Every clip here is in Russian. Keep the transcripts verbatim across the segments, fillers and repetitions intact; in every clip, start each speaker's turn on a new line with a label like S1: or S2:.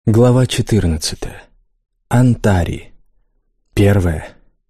S1: Глава четырнадцатая. Антари. Первая.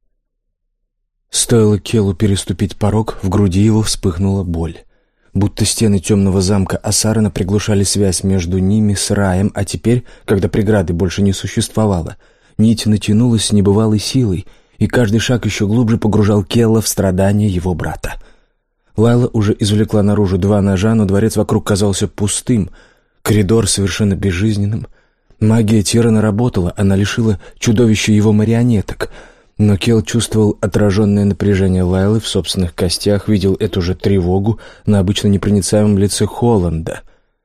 S1: Стоило Келу переступить порог, в груди его вспыхнула боль. Будто стены темного замка Асарана приглушали связь между ними с раем, а теперь, когда преграды больше не существовало, нить натянулась с небывалой силой, и каждый шаг еще глубже погружал Келла в страдания его брата. Лайла уже извлекла наружу два ножа, но дворец вокруг казался пустым, коридор совершенно безжизненным. Магия Тирана работала, она лишила чудовища его марионеток. Но Кел чувствовал отраженное напряжение Лайлы в собственных костях, видел эту же тревогу на обычно непроницаемом лице Холланда.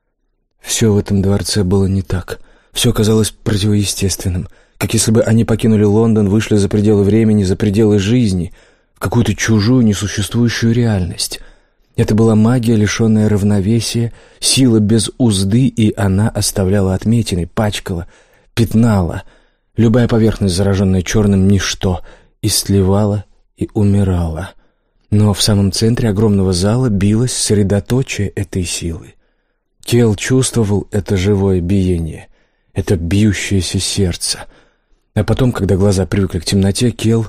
S1: Все в этом дворце было не так. Все казалось противоестественным, как если бы они покинули Лондон, вышли за пределы времени, за пределы жизни, в какую-то чужую, несуществующую реальность. Это была магия, лишенная равновесия, сила без узды, и она оставляла отметины, пачкала, пятнала. Любая поверхность, зараженная черным, ничто, и сливала, и умирала. Но в самом центре огромного зала билось средоточие этой силы. Кел чувствовал это живое биение, это бьющееся сердце. А потом, когда глаза привыкли к темноте, Кел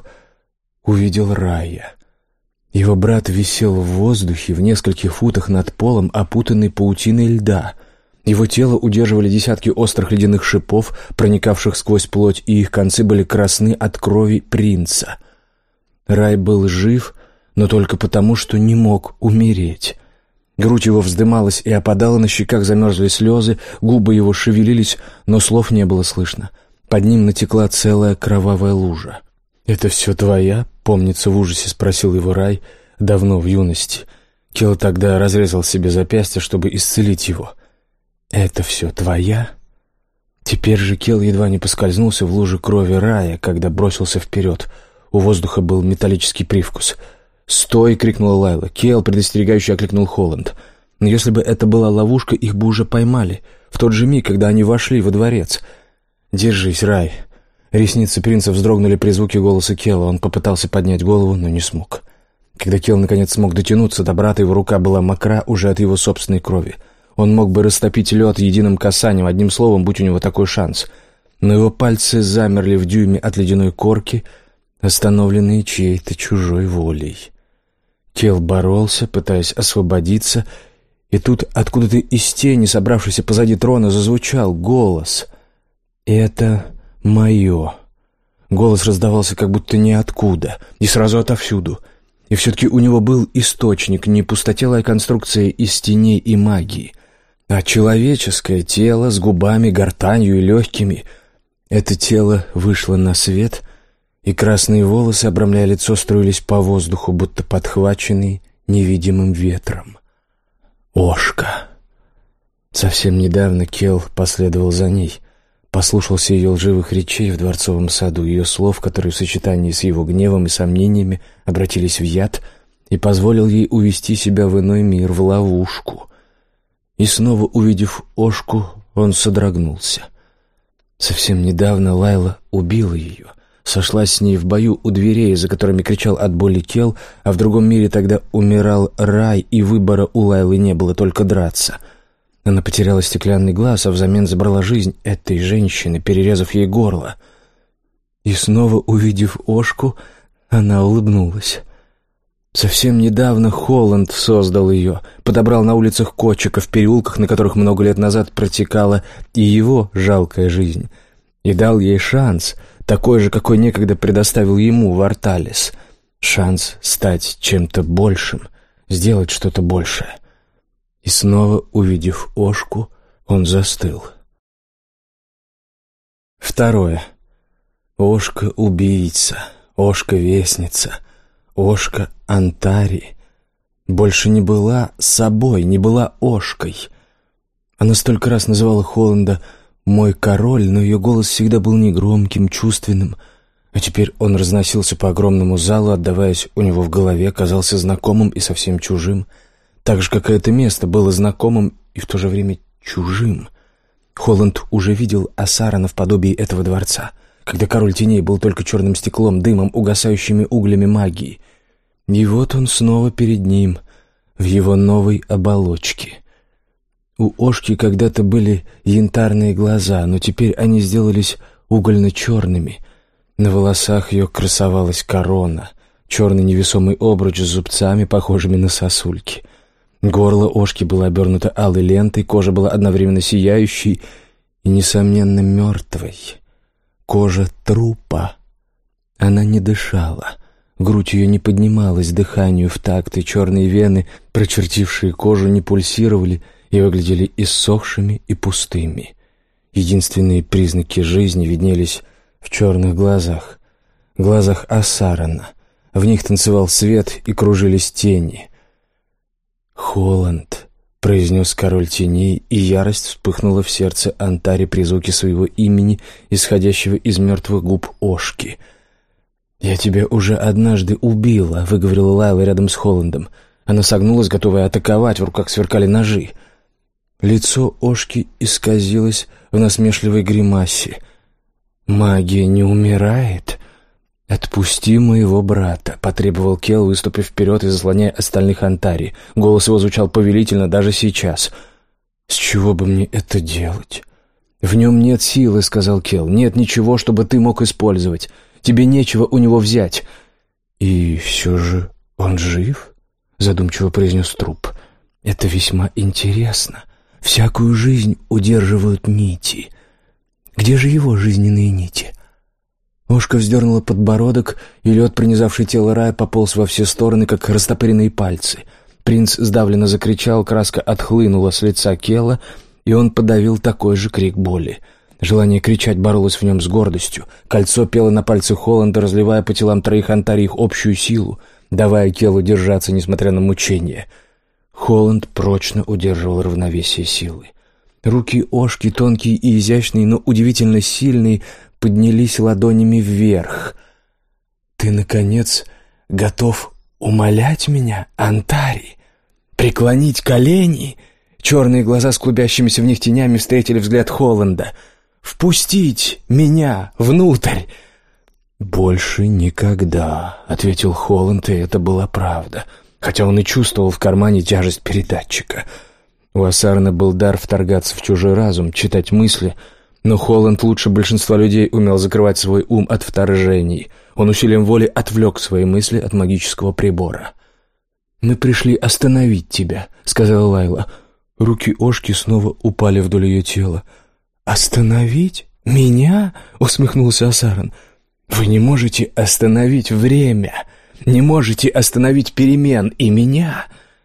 S1: увидел Рая. Его брат висел в воздухе в нескольких футах над полом, опутанный паутиной льда. Его тело удерживали десятки острых ледяных шипов, проникавших сквозь плоть, и их концы были красны от крови принца. Рай был жив, но только потому, что не мог умереть. Грудь его вздымалась и опадала, на щеках замерзли слезы, губы его шевелились, но слов не было слышно. Под ним натекла целая кровавая лужа. «Это все твоя?» — помнится, в ужасе спросил его Рай давно в юности. Кел тогда разрезал себе запястье, чтобы исцелить его. «Это все твоя?» Теперь же Кел едва не поскользнулся в луже крови Рая, когда бросился вперед. У воздуха был металлический привкус. «Стой!» — крикнула Лайла. Кел предостерегающе окликнул Холланд. Но если бы это была ловушка, их бы уже поймали. В тот же миг, когда они вошли во дворец. «Держись, Рай!» Ресницы принца вздрогнули при звуке голоса Келла. Он попытался поднять голову, но не смог. Когда Келл наконец смог дотянуться до брата, его рука была мокра уже от его собственной крови. Он мог бы растопить лед единым касанием, одним словом, будь у него такой шанс. Но его пальцы замерли в дюйме от ледяной корки, остановленные чьей-то чужой волей. Келл боролся, пытаясь освободиться, и тут откуда-то из тени, собравшейся позади трона, зазвучал голос. «Это мое». Голос раздавался как будто ниоткуда, и сразу отовсюду. И все-таки у него был источник, не пустотелая конструкция из теней и магии, а человеческое тело с губами, гортанью и легкими. Это тело вышло на свет, и красные волосы, обрамляя лицо, струились по воздуху, будто подхваченные невидимым ветром. Ошка. Совсем недавно Келл последовал за ней, послушался ее лживых речей в дворцовом саду, ее слов, которые в сочетании с его гневом и сомнениями обратились в яд, и позволил ей увести себя в иной мир, в ловушку. И снова, увидев Ошку, он содрогнулся. Совсем недавно Лайла убила ее, сошлась с ней в бою у дверей, за которыми кричал от боли Келл, а в другом мире тогда умирал Рай, и выбора у Лайлы не было, только драться. Она потеряла стеклянный глаз, а взамен забрала жизнь этой женщины, перерезав ей горло. И снова, увидев Ошку, она улыбнулась. Совсем недавно Холланд создал ее, подобрал на улицах Кочика, в переулках, на которых много лет назад протекала и его жалкая жизнь, и дал ей шанс, такой же, какой некогда предоставил ему Варталис. Шанс стать чем-то большим, сделать что-то большее. И снова, увидев Ошку, он застыл. Второе. Ошка-убийца, Ошка-вестница, Ошка-Антари больше не была собой, не была Ошкой. Она столько раз называла Холланда «мой король», но ее голос всегда был негромким, чувственным, а теперь он разносился по огромному залу, отдаваясь у него в голове, казался знакомым и совсем чужим. Так же, как и это место было знакомым и в то же время чужим. Холланд уже видел Асарана в подобии этого дворца, когда король теней был только черным стеклом, дымом, угасающими углями магии. И вот он снова перед ним, в его новой оболочке. У Ошки когда-то были янтарные глаза, но теперь они сделались угольно-черными. На волосах ее красовалась корона, черный невесомый обруч с зубцами, похожими на сосульки. Горло Ошки было обернуто алой лентой, кожа была одновременно сияющей и, несомненно, мертвой. Кожа трупа. Она не дышала. Грудь ее не поднималась дыханию в такт, и черные вены, прочертившие кожу, не пульсировали и выглядели иссохшими и пустыми. Единственные признаки жизни виднелись в черных глазах, глазах Асарана. В них танцевал свет и кружились тени. «Холланд», — произнес король теней, и ярость вспыхнула в сердце Антари при звуке своего имени, исходящего из мертвых губ Ошки. «Я тебя уже однажды убила», — выговорила Лайла рядом с Холландом. Она согнулась, готовая атаковать, в руках сверкали ножи. Лицо Ошки исказилось в насмешливой гримасе. «Магия не умирает?» «Отпусти моего брата», — потребовал Кел, выступив вперед и заслоняя остальных Антари. Голос его звучал повелительно даже сейчас. «С чего бы мне это делать?» «В нем нет силы», — сказал Кел. «Нет ничего, чтобы ты мог использовать. Тебе нечего у него взять». «И все же он жив?» — задумчиво произнес труп. «Это весьма интересно. Всякую жизнь удерживают нити. Где же его жизненные нити?» Ошка вздернула подбородок, и лед, пронизавший тело Рая, пополз во все стороны, как растопыренные пальцы. Принц сдавленно закричал, краска отхлынула с лица Кела, и он подавил такой же крик боли. Желание кричать боролось в нем с гордостью. Кольцо пело на пальце Холланда, разливая по телам троих Антари их общую силу, давая Келу держаться, несмотря на мучения. Холланд прочно удерживал равновесие силы. Руки Ошки, тонкие и изящные, но удивительно сильные, поднялись ладонями вверх. «Ты, наконец, готов умолять меня, Антари? Преклонить колени?» Черные глаза с клубящимися в них тенями встретили взгляд Холланда. «Впустить меня внутрь!» «Больше никогда», — ответил Холланд, и это была правда, хотя он и чувствовал в кармане тяжесть передатчика. У Асарана был дар вторгаться в чужой разум, читать мысли, но Холланд лучше большинства людей умел закрывать свой ум от вторжений. Он усилием воли отвлек свои мысли от магического прибора. «Мы пришли остановить тебя», — сказала Лайла. Руки Ошки снова упали вдоль ее тела. «Остановить? Меня?» — усмехнулся Асаран. «Вы не можете остановить время, не можете остановить перемен и меня.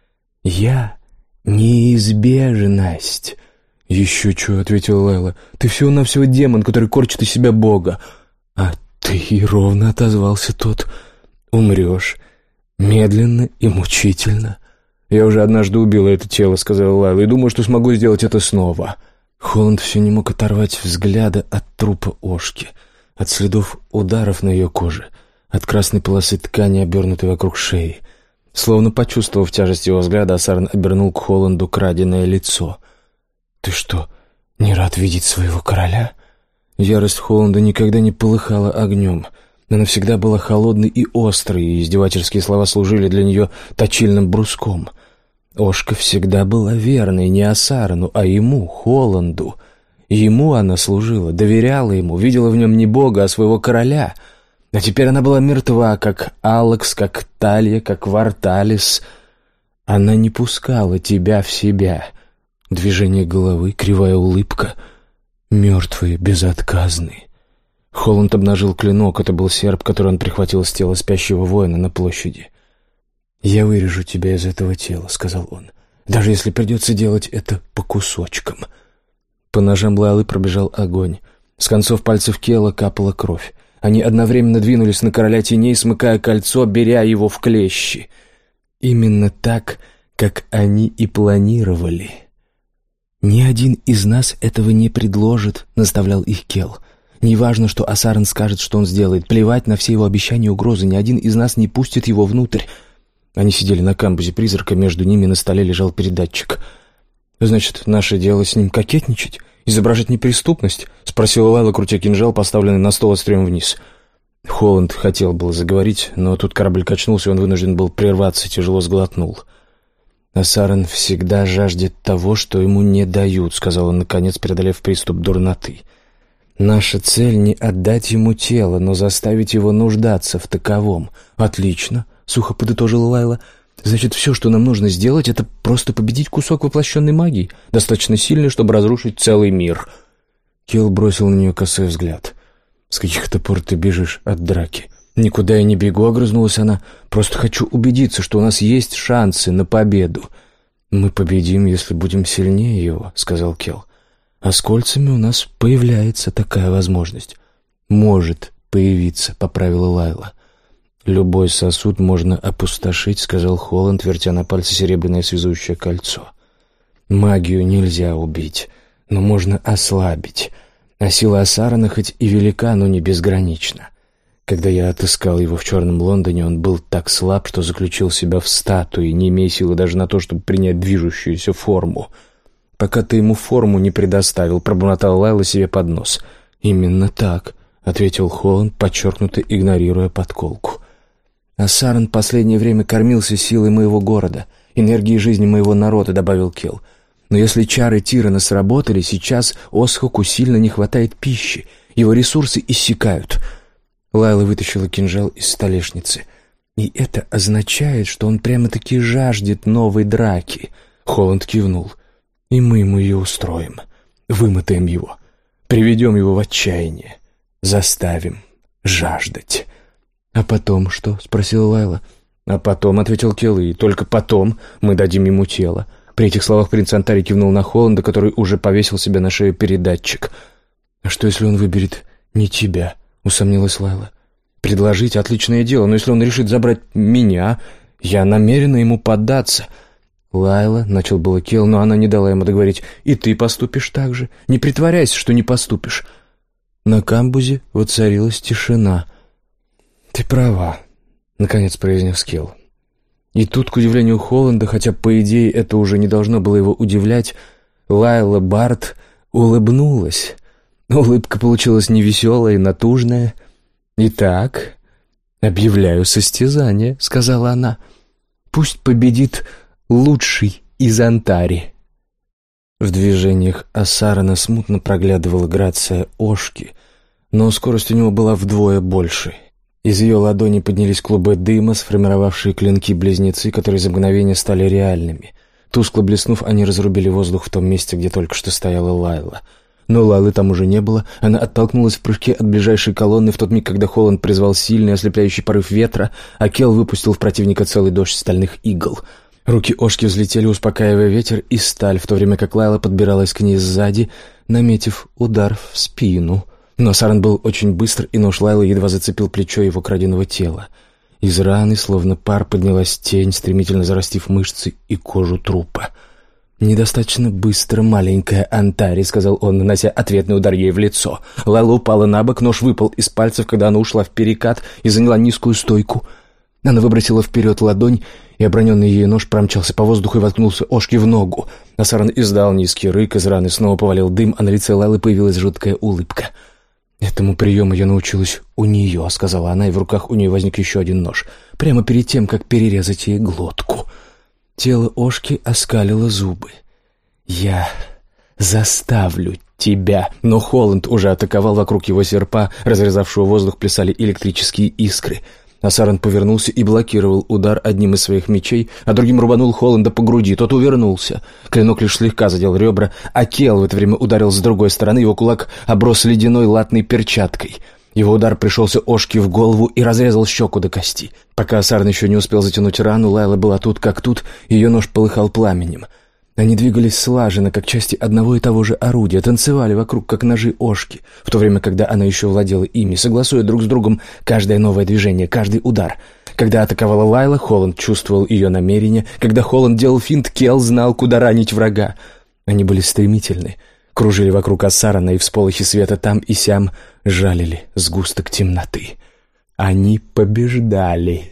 S1: Я — неизбежность». «Еще чего», — ответила Лайла. «Ты всего-навсего демон, который корчит из себя бога». «А ты и ровно отозвался тот. Умрешь. Медленно и мучительно». «Я уже однажды убила это тело», — сказала Лайла, «и думаю, что смогу сделать это снова». Холланд все не мог оторвать взгляда от трупа Ошки, от следов ударов на ее коже, от красной полосы ткани, обернутой вокруг шеи. Словно почувствовав тяжесть его взгляда, Асаран обернул к Холланду краденое лицо. «Ты что, не рад видеть своего короля?» Ярость Холланда никогда не полыхала огнем. Она всегда была холодной и острой, и издевательские слова служили для нее точильным бруском. Ошка всегда была верной не Асарану, а ему, Холланду. И ему она служила, доверяла ему, видела в нем не бога, а своего короля. А теперь она была мертва, как Алекс, как Талья, как Варталис. Она не пускала тебя в себя. Движение головы, кривая улыбка. Мертвые, безотказные. Холланд обнажил клинок. Это был серп, который он прихватил с тела спящего воина на площади. «Я вырежу тебя из этого тела», — сказал он, «даже если придется делать это по кусочкам». По ножам Лайлы пробежал огонь. С концов пальцев Кела капала кровь. Они одновременно двинулись на короля теней, смыкая кольцо, беря его в клещи. Именно так, как они и планировали. «Ни один из нас этого не предложит», — наставлял их Кел. «Неважно, что Асаран скажет, что он сделает. Плевать на все его обещания и угрозы. Ни один из нас не пустит его внутрь». Они сидели на камбузе призрака, между ними на столе лежал передатчик. «Значит, наше дело с ним кокетничать? Изображать неприступность?» — спросила Лайла, крутя кинжал, поставленный на стол острием вниз. Холланд хотел было заговорить, но тут корабль качнулся, и он вынужден был прерваться, тяжело сглотнул. «Асаран всегда жаждет того, что ему не дают», — сказал он, наконец, преодолев приступ дурноты. «Наша цель — не отдать ему тело, но заставить его нуждаться в таковом». «Отлично», — сухо подытожила Лайла. «Значит, все, что нам нужно сделать, это просто победить кусок воплощенной магии, достаточно сильный, чтобы разрушить целый мир». Келл бросил на нее косой взгляд. «С каких-то пор ты бежишь от драки?» «Никуда я не бегу», — огрызнулась она. «Просто хочу убедиться, что у нас есть шансы на победу». «Мы победим, если будем сильнее его», — сказал Келл. «А с кольцами у нас появляется такая возможность». «Может появиться», — поправила Лайла. «Любой сосуд можно опустошить», — сказал Холланд, вертя на пальце серебряное связующее кольцо. «Магию нельзя убить, но можно ослабить. А сила Асарана хоть и велика, но не безгранична. Когда я отыскал его в Черном Лондоне, он был так слаб, что заключил себя в статуи, не имея силы даже на то, чтобы принять движущуюся форму. Пока ты ему форму не предоставил», — пробормотал Лайла себе под нос. «Именно так», — ответил Холланд, подчеркнуто игнорируя подколку. «Асаран последнее время кормился силой моего города, энергией жизни моего народа», — добавил Келл. «Но если чары Тирана сработали, сейчас Осхоку сильно не хватает пищи, его ресурсы иссякают». Лайла вытащила кинжал из столешницы. «И это означает, что он прямо-таки жаждет новой драки». Холланд кивнул. «И мы ему ее устроим. Вымотаем его. Приведем его в отчаяние. Заставим жаждать». «А потом что?» — спросила Лайла. «А потом», — ответил Келл, — «и только потом мы дадим ему тело». При этих словах принц Антари кивнул на Холланда, который уже повесил себе на шею передатчик. «А что, если он выберет не тебя?» — усомнилась Лайла. «Предложить — отличное дело, но если он решит забрать меня, я намерена ему поддаться». «Лайла», — начал было Келл, но она не дала ему договорить. «И ты поступишь так же. Не притворяйся, что не поступишь». На камбузе воцарилась тишина. «Ты права», — наконец произнес Келл. И тут, к удивлению Холланда, хотя, по идее, это уже не должно было его удивлять, Лайла Барт улыбнулась. Улыбка получилась невеселая и натужная. «Итак, объявляю состязание», — сказала она. «Пусть победит лучший из Антари». В движениях Асарана смутно проглядывала грация Ошки, но скорость у него была вдвое больше. Из ее ладони поднялись клубы дыма, сформировавшие клинки-близнецы, которые за мгновение стали реальными. Тускло блеснув, они разрубили воздух в том месте, где только что стояла Лайла. Но Лайлы там уже не было. Она оттолкнулась в прыжке от ближайшей колонны в тот миг, когда Холланд призвал сильный ослепляющий порыв ветра, а Келл выпустил в противника целый дождь стальных игл. Руки Ошки взлетели, успокаивая ветер и сталь, в то время как Лайла подбиралась к ней сзади, наметив удар в спину. Но Асаран был очень быстр, и нож Лайлы едва зацепил плечо его краденого тела. Из раны, словно пар, поднялась тень, стремительно зарастив мышцы и кожу трупа. «Недостаточно быстро, маленькая Антари», — сказал он, нанося ответный удар ей в лицо. Лайла упала на бок, нож выпал из пальцев, когда она ушла в перекат и заняла низкую стойку. Она выбросила вперед ладонь, и оброненный ею нож промчался по воздуху и воткнулся Ошке в ногу. Асаран издал низкий рык, из раны снова повалил дым, а на лице Лайлы появилась жуткая улыбка. «Этому приему я научилась у нее», — сказала она, и в руках у нее возник еще один нож, прямо перед тем, как перерезать ей глотку. Тело Ошки оскалило зубы. «Я заставлю тебя!» Но Холланд уже атаковал. Вокруг его серпа, разрезавшего воздух, плясали электрические искры. Асаран повернулся и блокировал удар одним из своих мечей, а другим рубанул Холланда по груди. Тот увернулся. Клинок лишь слегка задел ребра, а Келл в это время ударил с другой стороны. Его кулак оброс ледяной латной перчаткой. Его удар пришелся Ошке в голову и разрезал щеку до кости. Пока Асаран еще не успел затянуть рану, Лайла была тут как тут, ее нож полыхал пламенем. Они двигались слаженно, как части одного и того же орудия, танцевали вокруг, как ножи Ошки, в то время, когда она еще владела ими, согласуя друг с другом каждое новое движение, каждый удар. Когда атаковала Лайла, Холланд чувствовал ее намерение. Когда Холланд делал финт, Келл знал, куда ранить врага. Они были стремительны, кружили вокруг Асарана, и всполохи света там и сям жалили сгусток темноты. Они побеждали.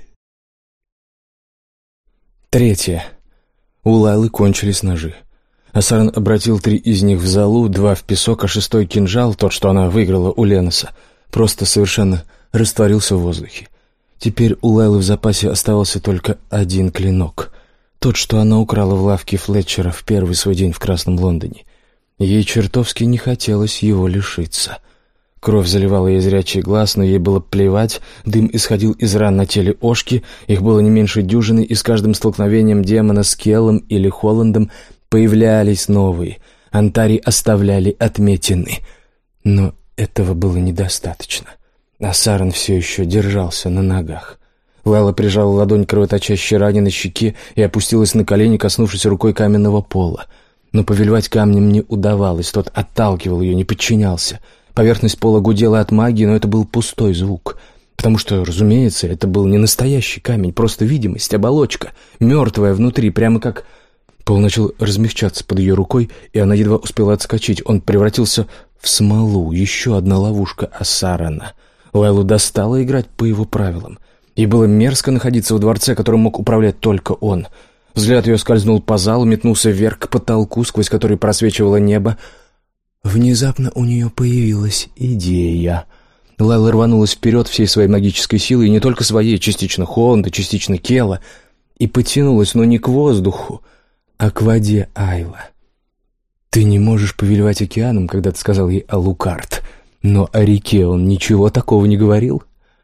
S1: Третье. У Лайлы кончились ножи. Асаран обратил три из них в золу, два в песок, а шестой кинжал, тот, что она выиграла у Леноса, просто совершенно растворился в воздухе. Теперь у Лайлы в запасе оставался только один клинок. тот, что она украла в лавке Флетчера в первый свой день в Красном Лондоне. Ей чертовски не хотелось его лишиться. Кровь заливала ей зрячий глаз, но ей было плевать. Дым исходил из ран на теле Ошки, их было не меньше дюжины, и с каждым столкновением демона с Келлом или Холландом появлялись новые. Антари оставляли отметины. Но этого было недостаточно. А Саран все еще держался на ногах. Лайла прижала ладонь к кровоточащей ране на щеке и опустилась на колени, коснувшись рукой каменного пола. Но повелевать камнем не удавалось, тот отталкивал ее, не подчинялся. Поверхность пола гудела от магии, но это был пустой звук. Потому что, разумеется, это был не настоящий камень, просто видимость, оболочка, мертвая внутри, прямо как... Пол начал размягчаться под ее рукой, и она едва успела отскочить. Он превратился в смолу, еще одна ловушка Асарана. Лайлу достало играть по его правилам. Ей было мерзко находиться в дворце, которым мог управлять только он. Взгляд ее скользнул по залу, метнулся вверх к потолку, сквозь который просвечивало небо. Внезапно у нее появилась идея. Лайла рванулась вперед всей своей магической силой, и не только своей, частично Холланда, частично Келла, и потянулась, но не к воздуху, а к воде Айла. «Ты не можешь повелевать океаном», — когда-то сказал ей Алукард, но о реке он ничего такого не говорил.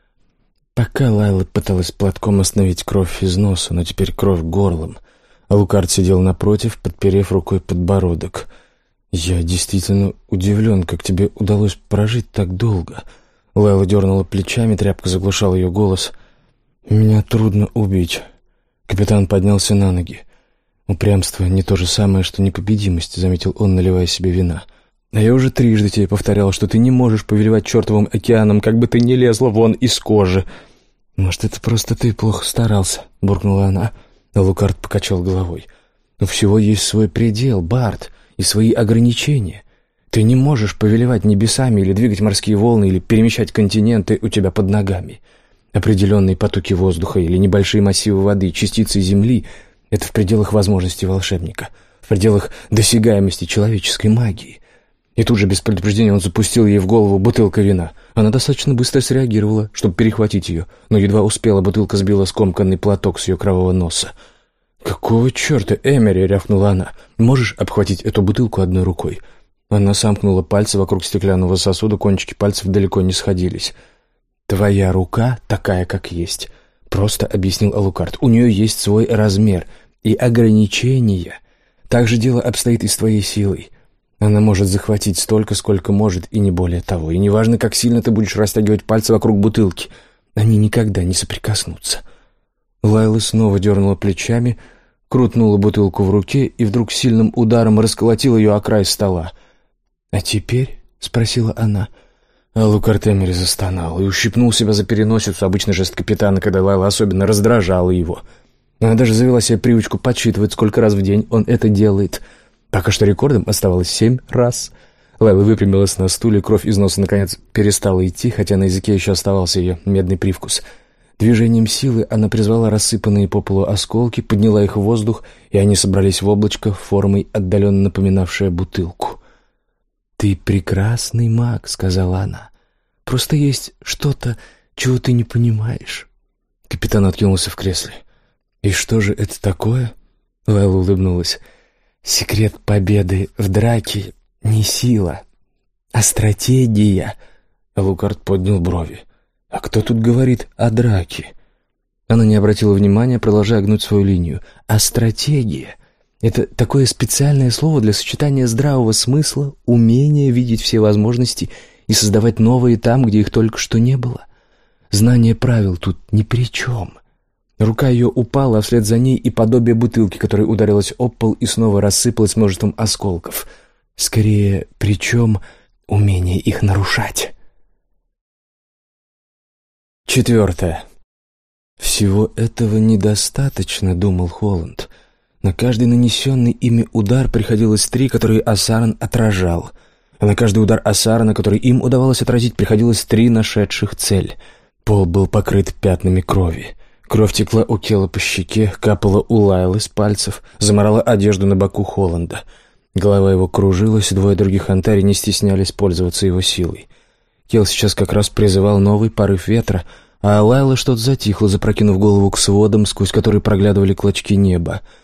S1: Пока Лайла пыталась платком остановить кровь из носа, но теперь кровь горлом, Алукард сидел напротив, подперев рукой подбородок. «Я действительно удивлен, как тебе удалось прожить так долго». Лайла дернула плечами, тряпка заглушала ее голос. «Меня трудно убить». Капитан поднялся на ноги. «Упрямство не то же самое, что непобедимость», — заметил он, наливая себе вина. «А я уже трижды тебе повторял, что ты не можешь повелевать чертовым океаном, как бы ты ни лезла вон из кожи». «Может, это просто ты плохо старался», — буркнула она. Алукард покачал головой. «У всего есть свой предел, Барт, и свои ограничения. Ты не можешь повелевать небесами или двигать морские волны, или перемещать континенты у тебя под ногами. Определенные потоки воздуха или небольшие массивы воды, частицы земли — это в пределах возможностей волшебника, в пределах досягаемости человеческой магии». И тут же без предупреждения он запустил ей в голову бутылкой вина. Она достаточно быстро среагировала, чтобы перехватить ее, но едва успела, бутылка сбила скомканный платок с ее кровавого носа. «Какого черта, Эмери?» — рявкнула она. «Можешь обхватить эту бутылку одной рукой?» Она сомкнула пальцы вокруг стеклянного сосуда, кончики пальцев далеко не сходились. «Твоя рука такая, как есть», — просто объяснил Алукард. «У нее есть свой размер и ограничения. Так же дело обстоит и с твоей силой. Она может захватить столько, сколько может, и не более того. И неважно, как сильно ты будешь растягивать пальцы вокруг бутылки, они никогда не соприкоснутся». Лайла снова дернула плечами, крутнула бутылку в руке и вдруг сильным ударом расколотила ее о край стола. «А теперь?» — спросила она. Алукард Эмери застонал и ущипнул себя за переносицу, обычный жест капитана, когда Лайла особенно раздражала его. Она даже завела себе привычку подсчитывать, сколько раз в день он это делает. Пока что рекордом оставалось семь раз. Лайла выпрямилась на стуле, кровь из носа наконец перестала идти, хотя на языке еще оставался ее медный привкус. Движением силы она призвала рассыпанные по полу осколки, подняла их в воздух, и они собрались в облачко формой, отдаленно напоминавшее бутылку. «Ты прекрасный маг», — сказала она. «Просто есть что-то, чего ты не понимаешь». Капитан откинулся в кресле. «И что же это такое?» Лайла улыбнулась. «Секрет победы в драке не сила, а стратегия». Алукард поднял брови. «А кто тут говорит о драке?» Она не обратила внимания, продолжая гнуть свою линию. «А стратегия — это такое специальное слово для сочетания здравого смысла, умения видеть все возможности и создавать новые там, где их только что не было. Знание правил тут ни при чем». Рука ее упала, а вслед за ней и подобие бутылки, которая ударилась об пол и снова рассыпалась множеством осколков. Скорее, причем умение их нарушать. Четвертое. «Всего этого недостаточно», — думал Холланд. На каждый нанесенный ими удар приходилось три, которые Асаран отражал. А на каждый удар Асарана, который им удавалось отразить, приходилось три нашедших цель. Пол был покрыт пятнами крови. Кровь текла у Келла по щеке, капала у Лайлы с пальцев, заморала одежду на боку Холланда. Голова его кружилась, двое других антари не стеснялись пользоваться его силой. Келл сейчас как раз призывал новый порыв ветра, а Лайла что-то затихла, запрокинув голову к сводам, сквозь которые проглядывали клочки неба.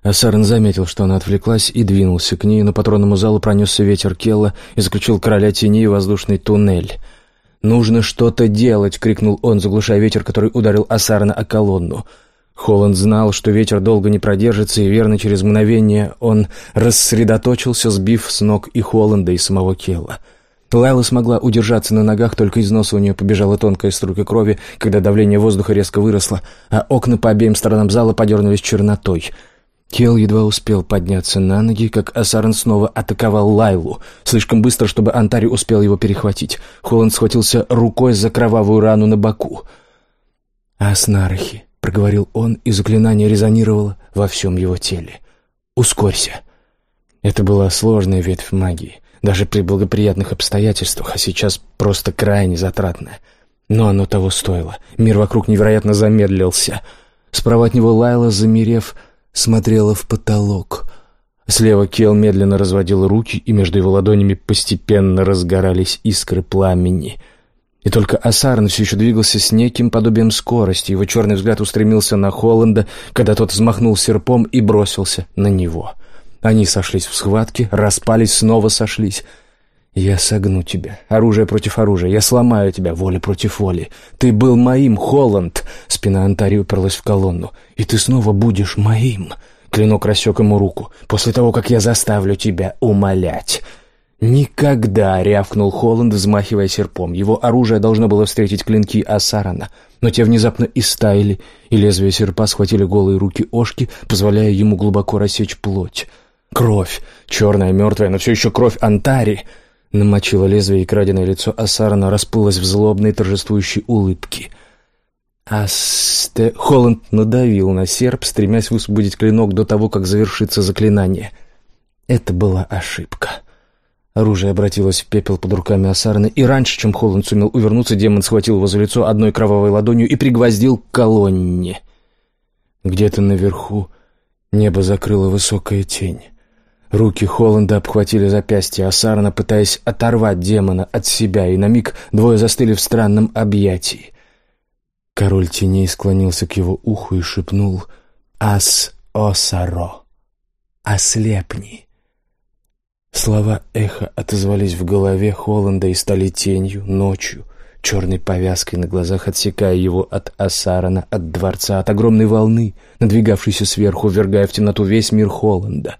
S1: Асарен заметил, что она отвлеклась, и двинулся к ней, но по тронному залу пронесся ветер Келла и заключил короля теней в воздушный туннель. «Нужно что-то делать!» — крикнул он, заглушая ветер, который ударил Асарена о колонну. Холланд знал, что ветер долго не продержится, и верно через мгновение он рассредоточился, сбив с ног и Холланда, и самого Келла. Лайла смогла удержаться на ногах, только из носа у нее побежала тонкая струйка крови, когда давление воздуха резко выросло, а окна по обеим сторонам зала подернулись чернотой. Келл едва успел подняться на ноги, как Асарен снова атаковал Лайлу, слишком быстро, чтобы Антари успел его перехватить. Холланд схватился рукой за кровавую рану на боку. «Аснарахи», — проговорил он, и заклинание резонировало во всем его теле. «Ускорься». Это была сложная ветвь магии, даже при благоприятных обстоятельствах, а сейчас просто крайне затратная. Но оно того стоило. Мир вокруг невероятно замедлился. Справа от него Лайла, замерев, смотрела в потолок. Слева Келл медленно разводил руки, и между его ладонями постепенно разгорались искры пламени. И только Асарен все еще двигался с неким подобием скорости. Его черный взгляд устремился на Холланда, когда тот взмахнул серпом и бросился на него. Они сошлись в схватке, распались, снова сошлись. «Я согну тебя. Оружие против оружия. Я сломаю тебя. Воля против воли. Ты был моим, Холланд!» Спина Антари уперлась в колонну. «И ты снова будешь моим!» Клинок рассек ему руку. «После того, как я заставлю тебя умолять!» «Никогда!» — рявкнул Холланд, взмахивая серпом. Его оружие должно было встретить клинки Асарена, но те внезапно истаяли, и лезвия серпа схватили голые руки Ошки, позволяя ему глубоко рассечь плоть. Кровь, черная, мертвая, но все еще кровь Антари, намочила лезвие, и краденое лицо Асарена расплылось в злобной торжествующей улыбке. Асте... Холланд надавил на серп, стремясь высвободить клинок до того, как завершится заклинание. Это была ошибка. Оружие обратилось в пепел под руками Асарена, и раньше, чем Холланд сумел увернуться, демон схватил его за лицо одной кровавой ладонью и пригвоздил к колонне. Где-то наверху небо закрыла высокая тень. Руки Холланда обхватили запястья Асарена, пытаясь оторвать демона от себя, и на миг двое застыли в странном объятии. Король теней склонился к его уху и шепнул «Ас-Осаро! Ослепни!» Слова эхо отозвались в голове Холланда и стали тенью, ночью, черной повязкой на глазах, отсекая его от Асарена, от дворца, от огромной волны, надвигавшейся сверху, ввергая в темноту весь мир Холланда.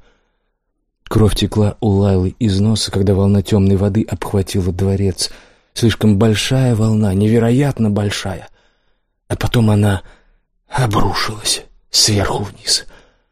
S1: Кровь текла у Лайлы из носа, когда волна темной воды обхватила дворец. Слишком большая волна, невероятно большая. А потом она обрушилась сверху вниз.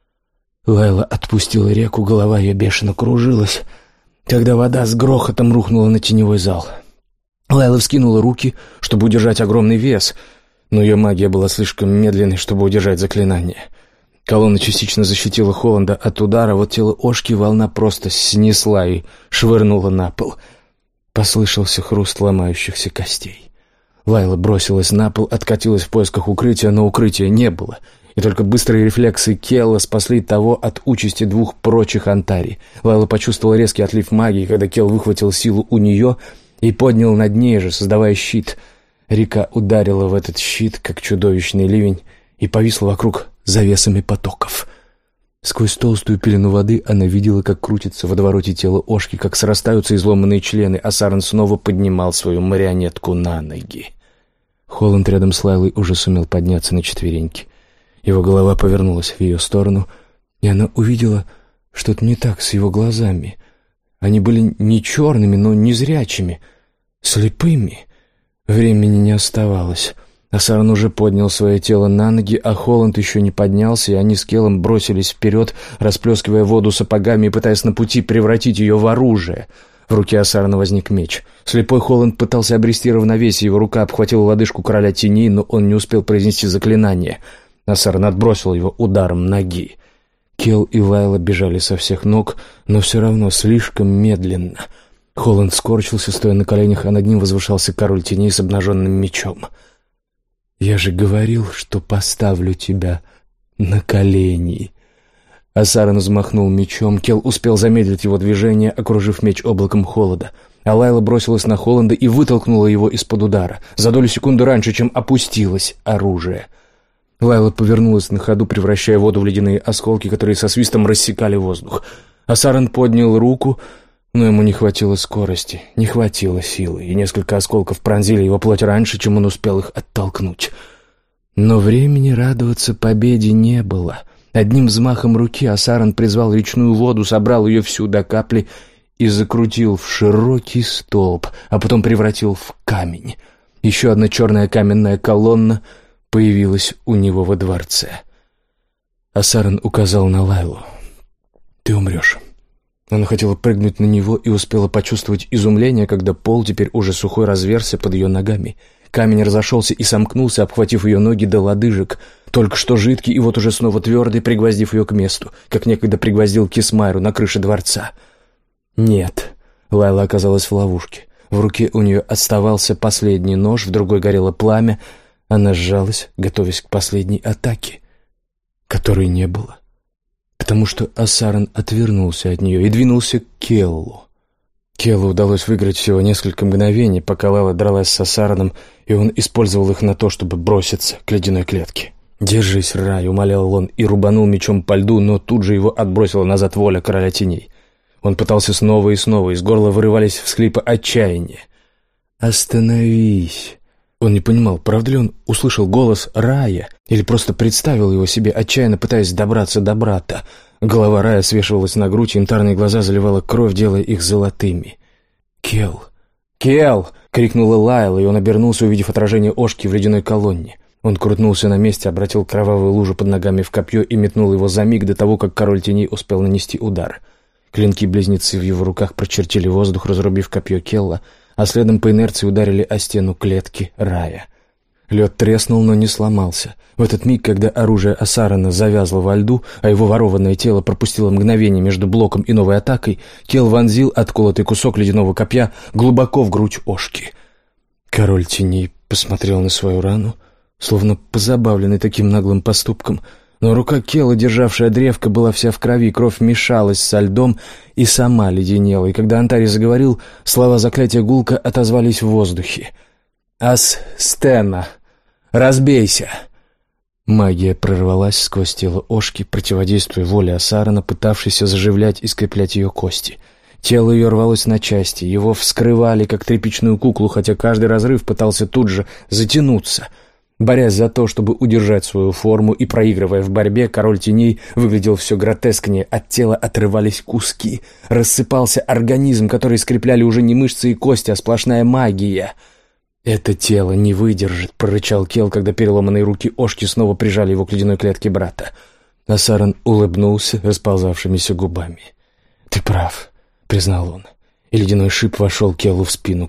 S1: Лайла отпустила реку, голова ее бешено кружилась, когда вода с грохотом рухнула на теневой зал. Лайла вскинула руки, чтобы удержать огромный вес, но ее магия была слишком медленной, чтобы удержать заклинание. Колонна частично защитила Холланда от удара, вот тело Ошки волна просто снесла и швырнула на пол. Послышался хруст ломающихся костей. Лайла бросилась на пол, откатилась в поисках укрытия, но укрытия не было, и только быстрые рефлексы Келла спасли того от участи двух прочих Антари. Лайла почувствовала резкий отлив магии, когда Келл выхватил силу у нее и поднял над ней же, создавая щит. Река ударила в этот щит, как чудовищный ливень, и повисла вокруг завесами потоков. Сквозь толстую пелену воды она видела, как крутится в водовороте тело Ошки, как срастаются изломанные члены, а Сарен снова поднимал свою марионетку на ноги. Холланд рядом с Лайлой уже сумел подняться на четвереньки. Его голова повернулась в ее сторону, и она увидела что-то не так с его глазами. Они были не черными, но незрячими, слепыми. Времени не оставалось. Асарен уже поднял свое тело на ноги, а Холланд еще не поднялся, и они с Келлом бросились вперед, расплескивая воду сапогами и пытаясь на пути превратить ее в оружие. В руке Асарена возник меч. Слепой Холланд пытался обрести равновесие, его рука обхватила лодыжку короля теней, но он не успел произнести заклинание. Асарен отбросил его ударом ноги. Келл и Лайла бежали со всех ног, но все равно слишком медленно. Холланд скорчился, стоя на коленях, а над ним возвышался король теней с обнаженным мечом. «Я же говорил, что поставлю тебя на колени». Асарен взмахнул мечом. Келл успел замедлить его движение, окружив меч облаком холода. А Лайла бросилась на Холланда и вытолкнула его из-под удара, за долю секунды раньше, чем опустилось оружие. Лайла повернулась на ходу, превращая воду в ледяные осколки, которые со свистом рассекали воздух. Асаран поднял руку, но ему не хватило скорости, не хватило силы, и несколько осколков пронзили его плоть раньше, чем он успел их оттолкнуть. Но времени радоваться победе не было. Одним взмахом руки Асаран призвал речную воду, собрал ее всю до капли и закрутил в широкий столб, а потом превратил в камень. Еще одна черная каменная колонна появилась у него во дворце. Асаран указал на Лайлу. «Ты умрешь». Она хотела прыгнуть на него и успела почувствовать изумление, когда пол, теперь уже сухой, разверзся под ее ногами. Камень разошелся и сомкнулся, обхватив ее ноги до лодыжек. Только что жидкий и вот уже снова твердый, пригвоздив ее к месту, как некогда пригвоздил Кисмайру на крыше дворца. Нет, Лайла оказалась в ловушке. В руке у нее оставался последний нож, в другой горело пламя. Она сжалась, готовясь к последней атаке, которой не было, потому что Асаран отвернулся от нее и двинулся к Келлу. Келлу удалось выиграть всего несколько мгновений, пока Лайла дралась с Асараном, и он использовал их на то, чтобы броситься к ледяной клетке. «Держись, Рай», — умолял он, и рубанул мечом по льду, но тут же его отбросила назад воля короля теней. Он пытался снова и снова, из горла вырывались всхлипы отчаяния. «Остановись!» Он не понимал, правда ли он услышал голос Рая, или просто представил его себе, отчаянно пытаясь добраться до брата. Голова Рая свешивалась на грудь, янтарные глаза заливала кровь, делая их золотыми. «Кел! Кел!» — крикнула Лайла, и он обернулся, увидев отражение Ошки в ледяной колонне. Он крутнулся на месте, обратил кровавую лужу под ногами в копье и метнул его за миг до того, как король теней успел нанести удар. Клинки-близнецы в его руках прочертили воздух, разрубив копье Келла, а следом по инерции ударили о стену клетки Рая. Лед треснул, но не сломался. В этот миг, когда оружие Асарана завязло во льду, а его ворованное тело пропустило мгновение между блоком и новой атакой, Кел вонзил отколотый кусок ледяного копья глубоко в грудь Ошки. Король теней посмотрел на свою рану, словно позабавленный таким наглым поступком, но рука Келла, державшая древко, была вся в крови, кровь мешалась со льдом и сама леденела, и когда Антари заговорил, слова заклятия гулко отозвались в воздухе. «Ас Стена! Разбейся!» Магия прорвалась сквозь тело Ошки, противодействуя воле Асарана, пытавшейся заживлять и скреплять ее кости. Тело ее рвалось на части, его вскрывали, как тряпичную куклу, хотя каждый разрыв пытался тут же затянуться. Борясь за то, чтобы удержать свою форму и проигрывая в борьбе, король теней выглядел все гротескнее, от тела отрывались куски. Рассыпался организм, который скрепляли уже не мышцы и кости, а сплошная магия. «Это тело не выдержит», — прорычал Кел, когда переломанные руки Ошки снова прижали его к ледяной клетке брата. Асаран улыбнулся расползавшимися губами. «Ты прав», — признал он, и ледяной шип вошел Келу в спину.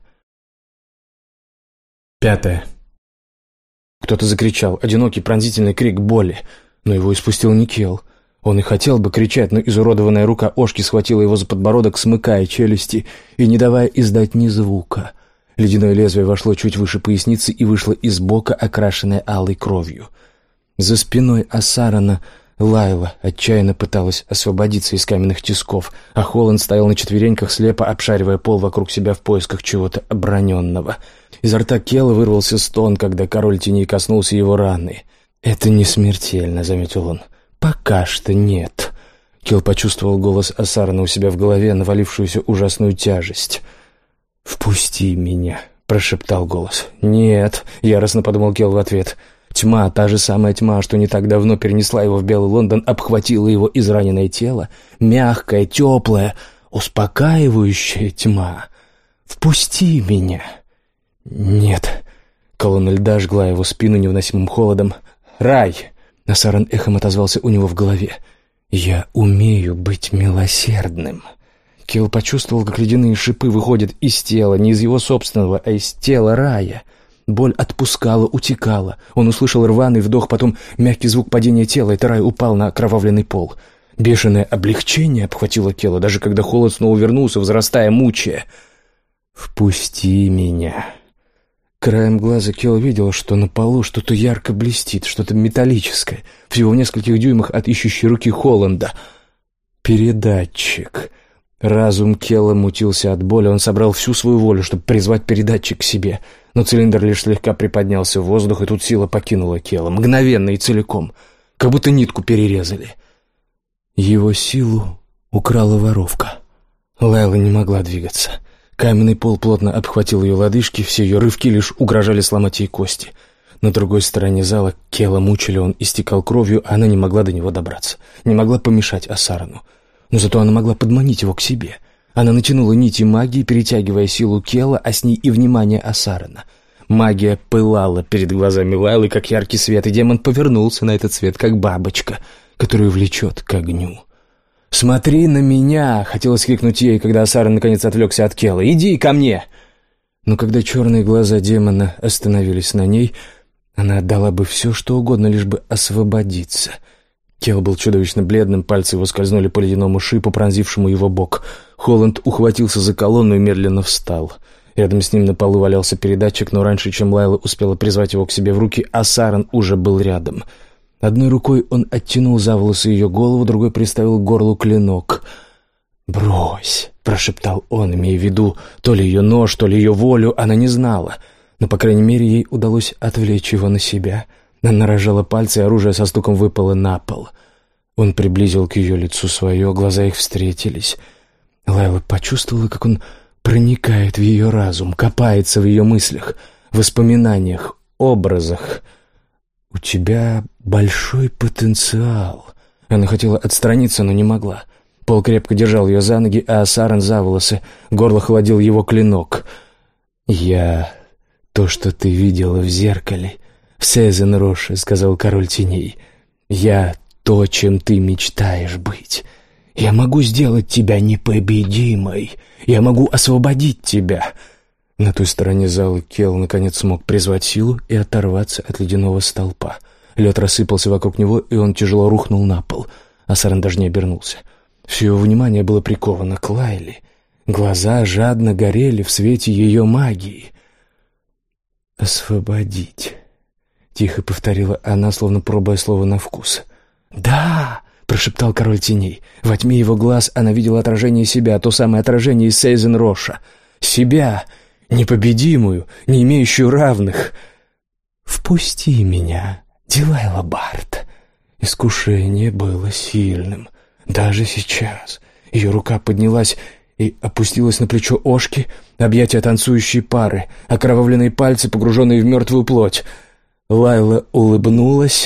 S1: Пятое. Кто-то закричал, одинокий пронзительный крик боли, но его испустил не Кел. Он и хотел бы кричать, но изуродованная рука Ошки схватила его за подбородок, смыкая челюсти и не давая издать ни звука. Ледяное лезвие вошло чуть выше поясницы и вышло из бока, окрашенное алой кровью. За спиной Асарана Лайла отчаянно пыталась освободиться из каменных тисков, а Холланд стоял на четвереньках, слепо обшаривая пол вокруг себя в поисках чего-то оброненного. Изо рта Келла вырвался стон, когда король теней коснулся его раны. «Это не смертельно», — заметил он. «Пока что нет». Келл почувствовал голос Асарана у себя в голове, навалившуюся ужасную тяжесть. «Впусти меня», — прошептал голос. «Нет», — яростно подумал Келл в ответ. Тьма, та же самая тьма, что не так давно перенесла его в Белый Лондон, обхватила его израненное тело. Мягкая, теплая, успокаивающая тьма. «Впусти меня!» «Нет». Колонна льда жгла его спину невыносимым холодом. «Рай!» — Асаран эхом отозвался у него в голове. «Я умею быть милосердным». Келл почувствовал, как ледяные шипы выходят из тела, не из его собственного, а из тела Рая. Боль отпускала, утекала. Он услышал рваный вдох, потом мягкий звук падения тела, и Рай упал на окровавленный пол. Бешеное облегчение обхватило Келла, даже когда холод снова вернулся, возрастая, мучая. «Впусти меня». Краем глаза Келл видел, что на полу что-то ярко блестит, что-то металлическое, всего в нескольких дюймах от ищущей руки Холланда. Передатчик. Разум Келла мутился от боли, он собрал всю свою волю, чтобы призвать передатчик к себе. Но цилиндр лишь слегка приподнялся в воздух, и тут сила покинула Келла, мгновенно и целиком, как будто нитку перерезали. Его силу украла воровка. Лайла не могла двигаться. Каменный пол плотно обхватил ее лодыжки, все ее рывки лишь угрожали сломать ей кости. На другой стороне зала Келла мучили, он истекал кровью, а она не могла до него добраться, не могла помешать Асарану. Но зато она могла подманить его к себе. Она натянула нити магии, перетягивая силу Келла, а с ней и внимание Асарана. Магия пылала перед глазами Лайлы, как яркий свет, и демон повернулся на этот свет, как бабочка, которую влечет к огню. «Смотри на меня!» — хотелось крикнуть ей, когда Асаран наконец отвлекся от Келла. «Иди ко мне!» Но когда черные глаза демона остановились на ней, она отдала бы все, что угодно, лишь бы освободиться. Келл был чудовищно бледным, пальцы его скользнули по ледяному шипу, пронзившему его бок. Холланд ухватился за колонну и медленно встал. Рядом с ним на полу валялся передатчик, но раньше, чем Лайла успела призвать его к себе в руки, Асаран уже был рядом. Одной рукой он оттянул за волосы ее голову, другой приставил к горлу клинок. «Брось!» — прошептал он, имея в виду то ли ее нож, то ли ее волю, она не знала. Но, по крайней мере, ей удалось отвлечь его на себя. Она разжала пальцы, и оружие со стуком выпало на пол. Он приблизил к ее лицу свое, глаза их встретились. Лайла почувствовала, как он проникает в ее разум, копается в ее мыслях, воспоминаниях, образах. «У тебя большой потенциал». Она хотела отстраниться, но не могла. Пол крепко держал ее за ноги, а Асаран за волосы. Горло холодил его клинок. «Я то, что ты видела в зеркале, в Сезен-Роше», — сказал король теней. «Я то, чем ты мечтаешь быть. Я могу сделать тебя непобедимой. Я могу освободить тебя». На той стороне зала Келл наконец смог призвать силу и оторваться от ледяного столпа. Лед рассыпался вокруг него, и он тяжело рухнул на пол. Асаран даже не обернулся. Все его внимание было приковано к Лайле. Глаза жадно горели в свете ее магии. «Освободить», — тихо повторила она, словно пробуя слово на вкус. «Да!» — прошептал король теней. Во тьме его глаз она видела отражение себя, то самое отражение из Сейзен-Роша. Себя, непобедимую, не имеющую равных. «Впусти меня, Дилайла Барт». Искушение было сильным. Даже сейчас ее рука поднялась и опустилась на плечо Ошки, объятия танцующей пары, окровавленные пальцы, погруженные в мертвую плоть. Лайла улыбнулась.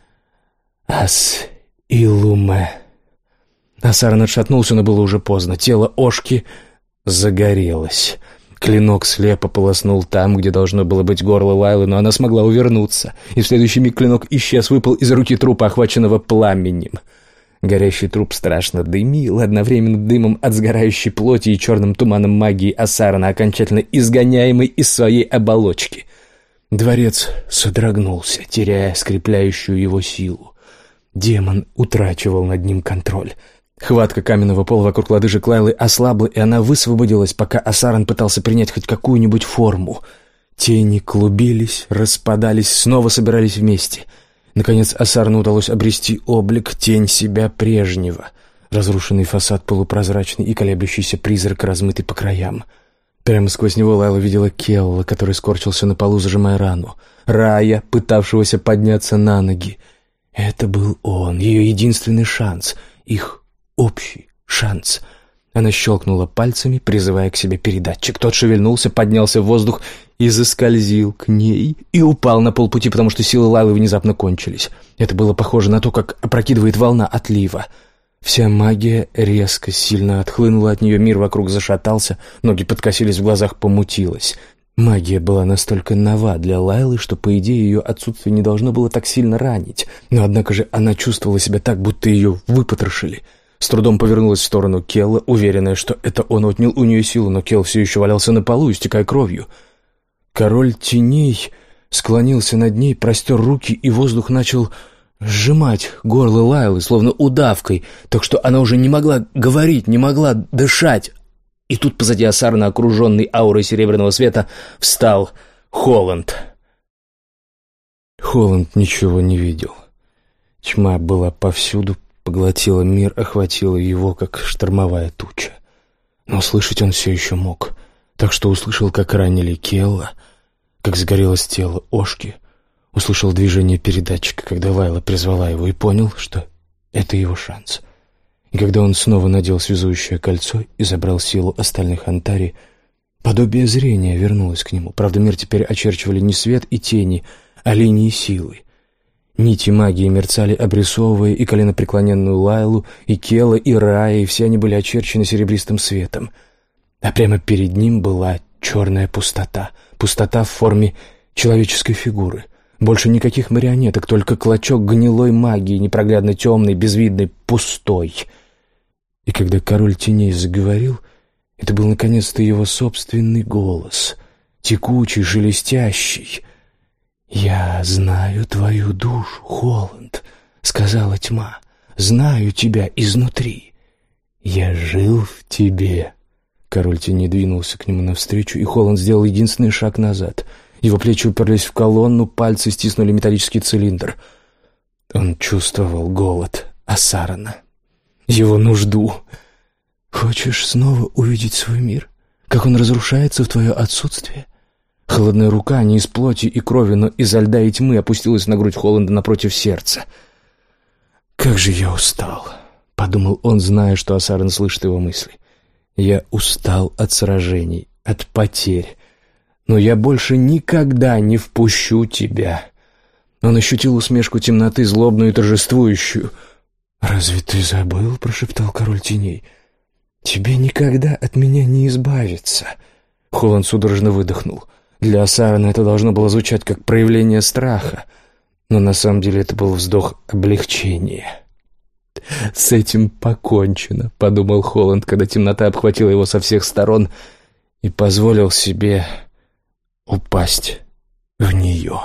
S1: «Ас Илуме». Асаран отшатнулся, но было уже поздно. Тело Ошки загорелось. Клинок слепо полоснул там, где должно было быть горло Лайлы, но она смогла увернуться, и в следующий миг клинок исчез, выпал из руки трупа, охваченного пламенем. Горящий труп страшно дымил, одновременно дымом от сгорающей плоти и черным туманом магии Асарана, окончательно изгоняемой из своей оболочки. Дворец содрогнулся, теряя скрепляющую его силу. Демон утрачивал над ним контроль. Хватка каменного пола вокруг лодыжек Лайлы ослабла, и она высвободилась, пока Асаран пытался принять хоть какую-нибудь форму. Тени клубились, распадались, снова собирались вместе. Наконец Асарану удалось обрести облик, тень себя прежнего. Разрушенный фасад полупрозрачный и колеблющийся призрак, размытый по краям. Прямо сквозь него Лайла видела Келла, который скорчился на полу, зажимая рану. Рая, пытавшегося подняться на ноги. Это был он, ее единственный шанс, их общий шанс. Она щелкнула пальцами, призывая к себе передатчик. Тот шевельнулся, поднялся в воздух и заскользил к ней, и упал на полпути, потому что силы Лайлы внезапно кончились. Это было похоже на то, как опрокидывает волна отлива. Вся магия резко, сильно отхлынула от нее, мир вокруг зашатался, ноги подкосились, в глазах помутилось. Магия была настолько нова для Лайлы, что, по идее, ее отсутствие не должно было так сильно ранить. Но, однако же, она чувствовала себя так, будто ее выпотрошили. С трудом повернулась в сторону Келла, уверенная, что это он отнял у нее силу, но Келл все еще валялся на полу, истекая кровью. Король теней склонился над ней, простер руки, и воздух начал сжимать горло Лайлы, словно удавкой, так что она уже не могла говорить, не могла дышать. И тут позади Асарана, окруженный аурой серебряного света, встал Холланд. Холланд ничего не видел. Тьма была повсюду, поглотила мир, охватила его, как штормовая туча. Но слышать он все еще мог, так что услышал, как ранили Келла, как загорелось тело Ошки, услышал движение передатчика, когда Лайла призвала его, и понял, что это его шанс. И когда он снова надел связующее кольцо и забрал силу остальных Антари, подобие зрения вернулось к нему. Правда, мир теперь очерчивали не свет и тени, а линии силы. Нити магии мерцали, обрисовывая и коленопреклоненную Лайлу, и Кела, и Рая, и все они были очерчены серебристым светом. А прямо перед ним была черная пустота. Пустота в форме человеческой фигуры. Больше никаких марионеток, только клочок гнилой магии, непроглядно темный, безвидный, пустой. И когда король теней заговорил, это был наконец-то его собственный голос, текучий, шелестящий. «Я знаю твою душу, Холланд», — сказала тьма. «Знаю тебя изнутри. Я жил в тебе». Король теней двинулся к нему навстречу, и Холланд сделал единственный шаг назад. Его плечи уперлись в колонну, пальцы стиснули металлический цилиндр. Он чувствовал голод Асарана, его нужду. «Хочешь снова увидеть свой мир? Как он разрушается в твое отсутствие?» Холодная рука, не из плоти и крови, но изо льда и тьмы, опустилась на грудь Холланда напротив сердца. «Как же я устал», — подумал он, зная, что Асаран слышит его мысли. «Я устал от сражений, от потерь, но я больше никогда не впущу тебя». Он ощутил усмешку темноты, злобную и торжествующую. «Разве ты забыл?» — прошептал король теней. «Тебе никогда от меня не избавиться». Холланд судорожно выдохнул. Для Асарана это должно было звучать как проявление страха, но на самом деле это был вздох облегчения. «С этим покончено», — подумал Холланд, когда темнота обхватила его со всех сторон, и позволил себе упасть в нее.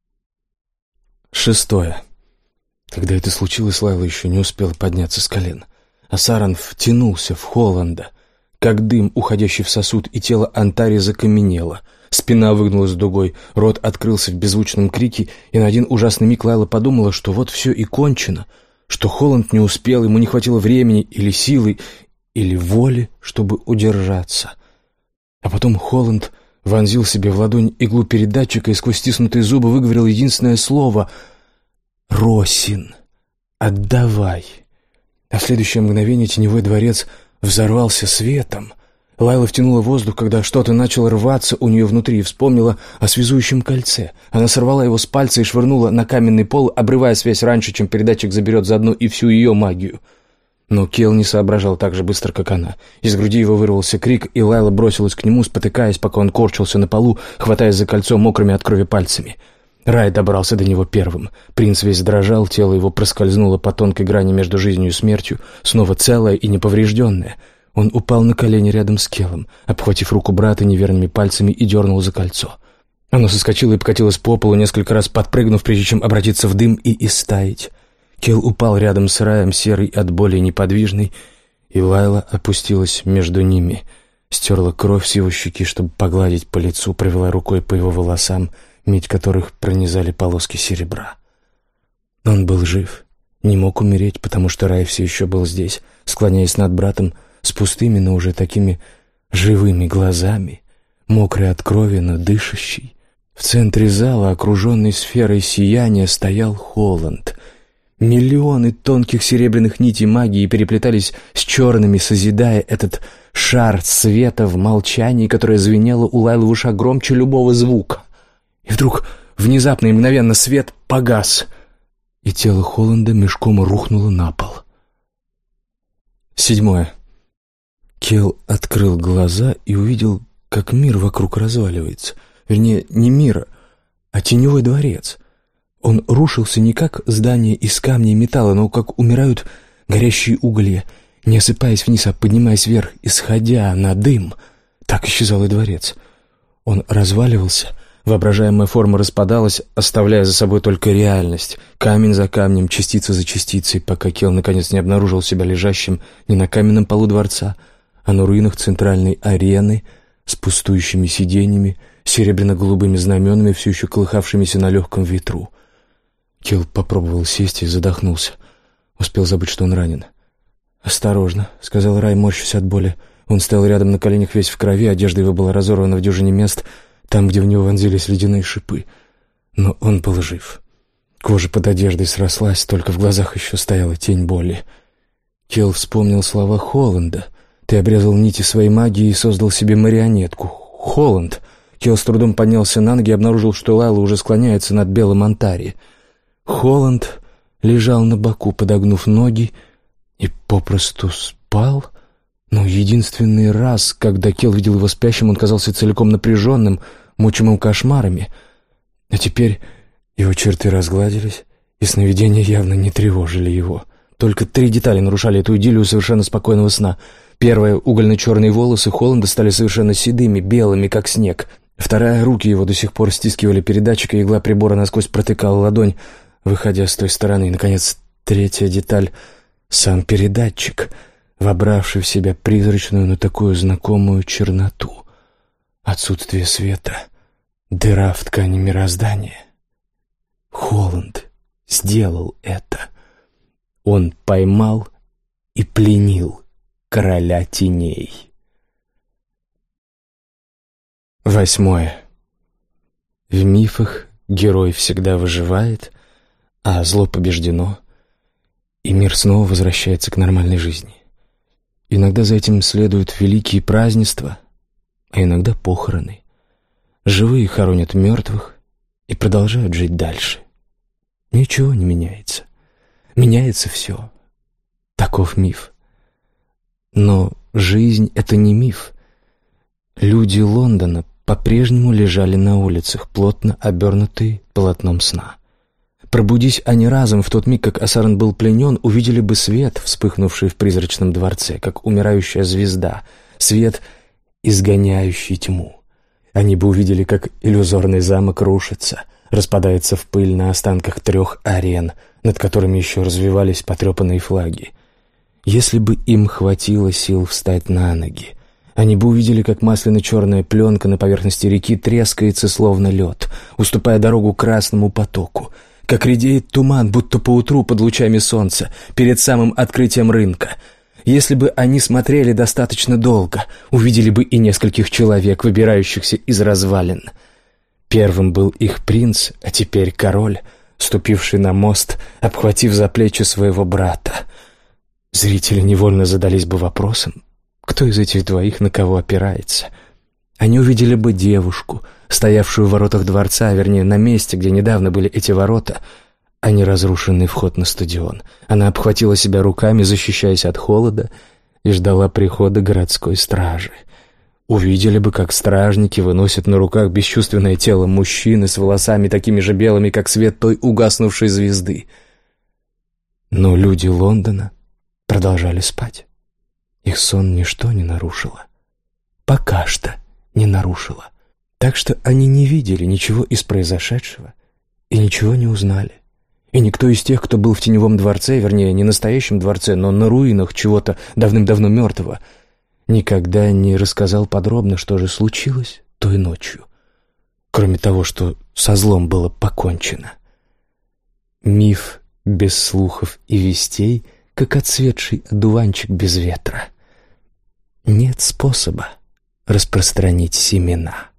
S1: Шестое. Когда это случилось, Лайла еще не успела подняться с колен. Асаран втянулся в Холланда, как дым, уходящий в сосуд, и тело Антари закаменело. Спина выгнулась дугой, рот открылся в беззвучном крике, и на один ужасный миг Лайла подумала, что вот все и кончено, что Холланд не успел, ему не хватило времени или силы, или воли, чтобы удержаться. А потом Холланд вонзил себе в ладонь иглу передатчика и сквозь стиснутые зубы выговорил единственное слово — «Росин, отдавай». А в следующее мгновение теневой дворец взорвался светом. Лайла втянула воздух, когда что-то начало рваться у нее внутри, и вспомнила о связующем кольце. Она сорвала его с пальца и швырнула на каменный пол, обрывая связь раньше, чем передатчик заберет заодно и всю ее магию. Но Кел не соображал так же быстро, как она. Из груди его вырвался крик, и Лайла бросилась к нему, спотыкаясь, пока он корчился на полу, хватаясь за кольцо мокрыми от крови пальцами. Рай добрался до него первым. Принц весь дрожал, тело его проскользнуло по тонкой грани между жизнью и смертью, снова целое и неповрежденное. Он упал на колени рядом с Келом, обхватив руку брата неверными пальцами, и дернул за кольцо. Оно соскочило и покатилось по полу, несколько раз подпрыгнув, прежде чем обратиться в дым и истаять. Кел упал рядом с Раем, серый от боли и неподвижный, и Лайла опустилась между ними, стерла кровь с его щеки, чтобы погладить по лицу, провела рукой по его волосам, медь которых пронизали полоски серебра. Он был жив, не мог умереть, потому что Рай все еще был здесь, склоняясь над братом, с пустыми, но уже такими живыми глазами, мокрый от крови, но дышащий. В центре зала, окруженный сферой сияния, стоял Холланд. Миллионы тонких серебряных нитей магии переплетались с черными, созидая этот шар света в молчании, которое звенело у Лайлы в ушах громче любого звука. И вдруг, внезапно и мгновенно, свет погас, и тело Холланда мешком рухнуло на пол. Седьмое. Кел открыл глаза и увидел, как мир вокруг разваливается. Вернее, не мир, а теневой дворец. Он рушился не как здание из камня и металла, но как умирают горящие угли, не осыпаясь вниз, а поднимаясь вверх, исходя на дым. Так исчезал и дворец. Он разваливался, воображаемая форма распадалась, оставляя за собой только реальность, камень за камнем, частица за частицей, пока Кел наконец не обнаружил себя лежащим не на каменном полу дворца, а на руинах центральной арены с пустующими сиденьями, серебряно-голубыми знаменами, все еще колыхавшимися на легком ветру. Кел попробовал сесть и задохнулся. Успел забыть, что он ранен. «Осторожно», — сказал Рай, морщась от боли. Он стоял рядом на коленях весь в крови, одежда его была разорвана в дюжине мест. там, где в него вонзились ледяные шипы. Но он был жив. Кожа под одеждой срослась, только в глазах еще стояла тень боли. Кел вспомнил слова Холланда. «Ты обрезал нити своей магии и создал себе марионетку». «Холланд!» Кел с трудом поднялся на ноги и обнаружил, что Лайла уже склоняется над белым Антари. Холланд лежал на боку, подогнув ноги, и попросту спал. Но единственный раз, когда Кел видел его спящим, он казался целиком напряженным, мучимым кошмарами. А теперь его черты разгладились, и сновидения явно не тревожили его. Только три детали нарушали эту идиллию совершенно спокойного сна. Первая — угольно-черные волосы Холланда стали совершенно седыми, белыми, как снег. Вторая — руки его до сих пор стискивали передатчик, и игла прибора насквозь протыкала ладонь, выходя с той стороны. И, наконец, третья деталь — сам передатчик, вобравший в себя призрачную, но такую знакомую черноту. Отсутствие света, дыра в ткани мироздания. Холланд сделал это. Он поймал и пленил короля теней. Восьмое. В мифах герой всегда выживает, а зло побеждено, и мир снова возвращается к нормальной жизни. Иногда за этим следуют великие празднества, а иногда похороны. Живые хоронят мертвых и продолжают жить дальше. Ничего не меняется. Меняется все. Таков миф. Но жизнь — это не миф. Люди Лондона по-прежнему лежали на улицах, плотно обернутые полотном сна. Пробудись они разом в тот миг, как Асаран был пленен, увидели бы свет, вспыхнувший в призрачном дворце, как умирающая звезда, свет, изгоняющий тьму. Они бы увидели, как иллюзорный замок рушится, распадается в пыль на останках трех арен, над которыми еще развивались потрепанные флаги. Если бы им хватило сил встать на ноги, они бы увидели, как масляно-черная пленка на поверхности реки трескается, словно лед, уступая дорогу красному потоку, как редеет туман, будто поутру под лучами солнца, перед самым открытием рынка. Если бы они смотрели достаточно долго, увидели бы и нескольких человек, выбирающихся из развалин. Первым был их принц, а теперь король, ступивший на мост, обхватив за плечи своего брата. Зрители невольно задались бы вопросом, кто из этих двоих на кого опирается. Они увидели бы девушку, стоявшую в воротах дворца, вернее, на месте, где недавно были эти ворота, а не разрушенный вход на стадион. Она обхватила себя руками, защищаясь от холода, и ждала прихода городской стражи. Увидели бы, как стражники выносят на руках бесчувственное тело мужчины с волосами такими же белыми, как свет той угаснувшей звезды. Но люди Лондона продолжали спать. Их сон ничто не нарушило. Пока что не нарушило. Так что они не видели ничего из произошедшего и ничего не узнали. И никто из тех, кто был в теневом дворце, вернее, не настоящем дворце, но на руинах чего-то давным-давно мертвого, никогда не рассказал подробно, что же случилось той ночью, кроме того, что со злом было покончено. Миф без слухов и вестей, как отцветший одуванчик без ветра. Нет способа распространить семена.